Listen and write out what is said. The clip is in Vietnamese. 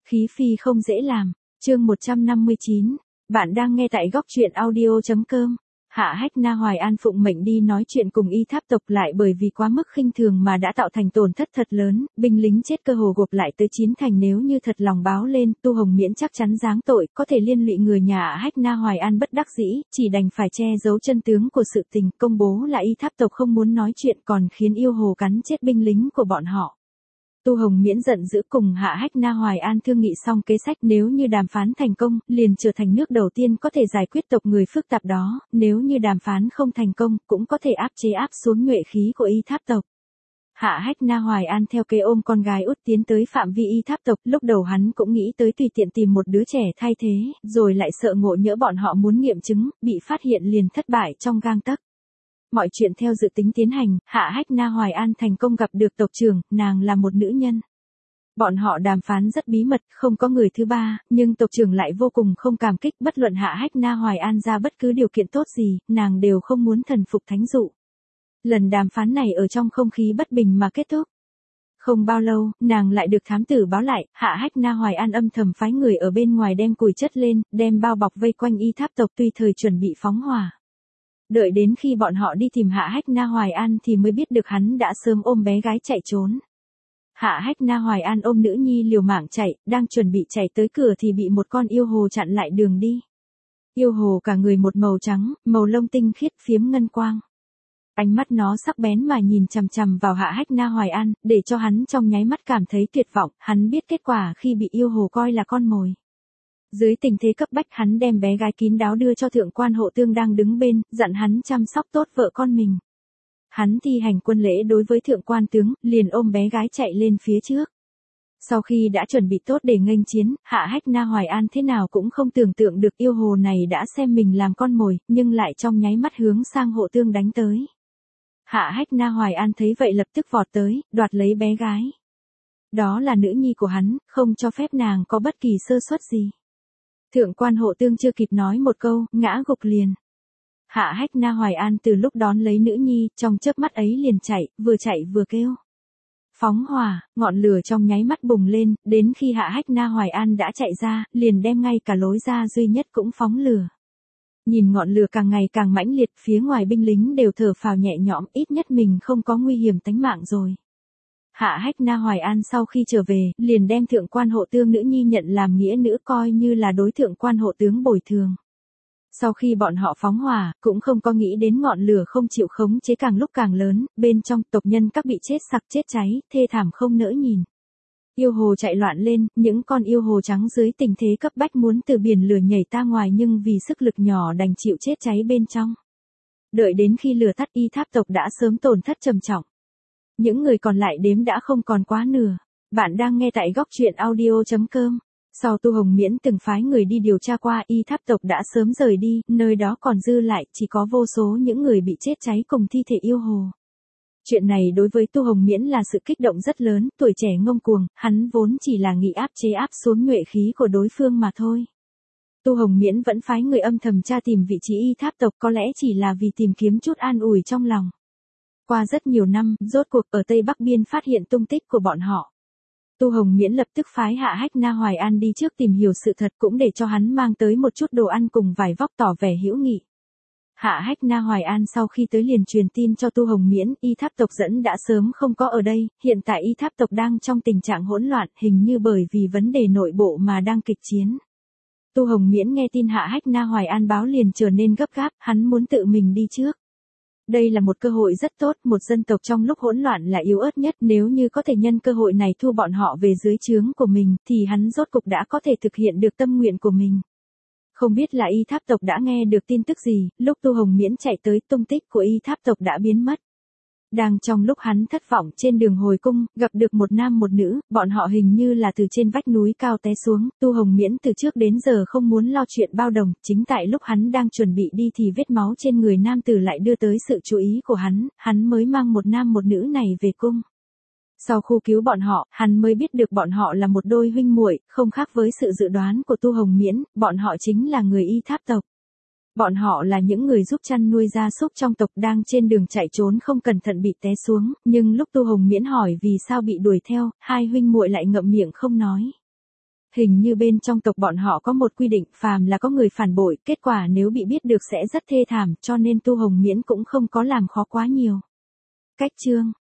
Khí phi không dễ làm. Chương 159. Bạn đang nghe tại góc truyện audio.com. Hạ Hách Na Hoài An phụng mệnh đi nói chuyện cùng Y Tháp tộc lại bởi vì quá mức khinh thường mà đã tạo thành tổn thất thật lớn, binh lính chết cơ hồ gộp lại tới 9 thành, nếu như thật lòng báo lên, Tu Hồng Miễn chắc chắn giáng tội, có thể liên lụy người nhà Hạ Hách Na Hoài An bất đắc dĩ, chỉ đành phải che giấu chân tướng của sự tình, công bố là Y Tháp tộc không muốn nói chuyện còn khiến yêu hồ cắn chết binh lính của bọn họ. Tu Hồng Miễn giận dữ cùng Hạ Hách Na Hoài An thương nghị xong kế sách, nếu như đàm phán thành công, liền trở thành nước đầu tiên có thể giải quyết tộc người phức tạp đó, nếu như đàm phán không thành công, cũng có thể áp chế áp xuống nhuệ khí của Y Tháp tộc. Hạ Hách Na Hoài An theo kế ôm con gái út tiến tới phạm vi Y Tháp tộc, lúc đầu hắn cũng nghĩ tới tùy tiện tìm một đứa trẻ thay thế, rồi lại sợ ngộ nhỡ bọn họ muốn nghiệm chứng, bị phát hiện liền thất bại trong gang tấc. Mọi chuyện theo dự tính tiến hành, Hạ Hách Na Hoài An thành công gặp được tộc trưởng, nàng là một nữ nhân. Bọn họ đàm phán rất bí mật, không có người thứ ba, nhưng tộc trưởng lại vô cùng không cảm kích, bất luận Hạ Hách Na Hoài An ra bất cứ điều kiện tốt gì, nàng đều không muốn thần phục thánh dụ. Lần đàm phán này ở trong không khí bất bình mà kết thúc. Không bao lâu, nàng lại được thám tử báo lại, Hạ Hách Na Hoài An âm thầm phái người ở bên ngoài đem củi chất lên, đem bao bọc vây quanh Y Tháp tộc tùy thời chuẩn bị phóng hỏa. Đợi đến khi bọn họ đi tìm Hạ Hách Na Hoài An thì mới biết được hắn đã sớm ôm bé gái chạy trốn. Hạ Hách Na Hoài An ôm nữ nhi liều mạng chạy, đang chuẩn bị chạy tới cửa thì bị một con yêu hồ chặn lại đường đi. Yêu hồ cả người một màu trắng, màu lông tinh khiết phiếm ngân quang. Ánh mắt nó sắc bén mà nhìn chằm chằm vào Hạ Hách Na Hoài An, để cho hắn trong nháy mắt cảm thấy tuyệt vọng, hắn biết kết quả khi bị yêu hồ coi là con mồi. Dưới tình thế cấp bách, hắn đem bé gái kín đáo đưa cho thượng quan Hộ Tương đang đứng bên, dặn hắn chăm sóc tốt vợ con mình. Hắn thi hành quân lễ đối với thượng quan tướng, liền ôm bé gái chạy lên phía trước. Sau khi đã chuẩn bị tốt để nghênh chiến, Hạ Hách Na Hoài An thế nào cũng không tưởng tượng được yêu hồ này đã xem mình làm con mồi, nhưng lại trong nháy mắt hướng sang Hộ Tương đánh tới. Hạ Hách Na Hoài An thấy vậy lập tức vọt tới, đoạt lấy bé gái. Đó là nữ nhi của hắn, không cho phép nàng có bất kỳ sơ suất gì. Thượng quan Hộ Tương chưa kịp nói một câu, ngã gục liền. Hạ Hách Na Hoài An từ lúc đón lấy nữ nhi, trong chớp mắt ấy liền chạy vừa kêu. Phóng hỏa, ngọn lửa trong nháy mắt bùng lên, đến khi Hạ Hách Na Hoài An đã chạy ra, liền đem ngay cả lối ra duy nhất cũng phóng lửa. Nhìn ngọn lửa càng ngày càng mãnh liệt, phía ngoài binh lính đều thở phào nhẹ nhõm, ít nhất mình không có nguy hiểm tính mạng rồi. Hạ Hách Na Hoài An sau khi trở về, liền đem thượng quan Hộ Tương nữ nhi nhận làm nghĩa nữ, coi như là đối thượng quan Hộ Tướng bồi thường. Sau khi bọn họ phóng hỏa, cũng không có nghĩ đến ngọn lửa không chịu khống chế càng lúc càng lớn, bên trong tộc nhân các bị chết sặc chết cháy, thê thảm không nỡ nhìn. Yêu hồ chạy loạn lên, những con yêu hồ trắng dưới tình thế cấp bách muốn từ biển lửa nhảy ra ngoài nhưng vì sức lực nhỏ đành chịu chết cháy bên trong. Đợi đến khi lửa tắt, Y Tháp tộc đã sớm tổn thất trầm trọng. Những người còn lại đếm đã không còn quá nửa. Bạn đang nghe tại góc truyện audio.com. Sau Tu Hồng Miễn từng phái người đi điều tra qua, Y Tháp tộc đã sớm rời đi, nơi đó còn dư lại chỉ có vô số những người bị chết cháy cùng thi thể yêu hồ. Chuyện này đối với Tu Hồng Miễn là sự kích động rất lớn, tuổi trẻ ngông cuồng, hắn vốn chỉ là nghĩ áp chế áp xuống nhuệ khí của đối phương mà thôi. Tu Hồng Miễn vẫn phái người âm thầm tra tìm vị trí Y Tháp tộc, có lẽ chỉ là vì tìm kiếm chút an ủi trong lòng. Qua rất nhiều năm, rốt cuộc ở Tây Bắc Biên phát hiện tung tích của bọn họ. Tu Hồng Miễn lập tức phái Hạ Hách Na Hoài An đi trước tìm hiểu sự thật, cũng để cho hắn mang tới một chút đồ ăn cùng vải vóc tỏ vẻ hữu nghị. Hạ Hách Na Hoài An sau khi tới liền truyền tin cho Tu Hồng Miễn, Y Tháp tộc dẫn đã sớm không có ở đây, hiện tại Y Tháp tộc đang trong tình trạng hỗn loạn, hình như bởi vì vấn đề nội bộ mà đang kịch chiến. Tu Hồng Miễn nghe tin Hạ Hách Na Hoài An báo liền trở nên gấp gáp, hắn muốn tự mình đi trước. Đây là một cơ hội rất tốt, một dân tộc trong lúc hỗn loạn là yếu ớt nhất, nếu như có thể nhân cơ hội này thu bọn họ về dưới trướng của mình, thì hắn rốt cục đã có thể thực hiện được tâm nguyện của mình. Không biết là Y Tháp tộc đã nghe được tin tức gì, lúc Tu Hồng Miễn chạy tới, tung tích của Y Tháp tộc đã biến mất. Đang trong lúc hắn thất vọng, trên đường hồi cung, gặp được một nam một nữ, bọn họ hình như là từ trên vách núi cao té xuống, Tu Hồng Miễn từ trước đến giờ không muốn lo chuyện bao đồng, chính tại lúc hắn đang chuẩn bị đi thì vết máu trên người nam tử lại đưa tới sự chú ý của hắn mới mang một nam một nữ này về cung. Sau khu cứu bọn họ, hắn mới biết được bọn họ là một đôi huynh muội, không khác với sự dự đoán của Tu Hồng Miễn, bọn họ chính là người Y Tháp tộc. Bọn họ là những người giúp chăn nuôi gia súc trong tộc đang trên đường chạy trốn không cẩn thận bị té xuống, nhưng lúc Tu Hồng Miễn hỏi vì sao bị đuổi theo, hai huynh muội lại ngậm miệng không nói. Hình như bên trong tộc bọn họ có một quy định, phàm là có người phản bội, kết quả nếu bị biết được sẽ rất thê thảm, cho nên Tu Hồng Miễn cũng không có làm khó quá nhiều. Cách chương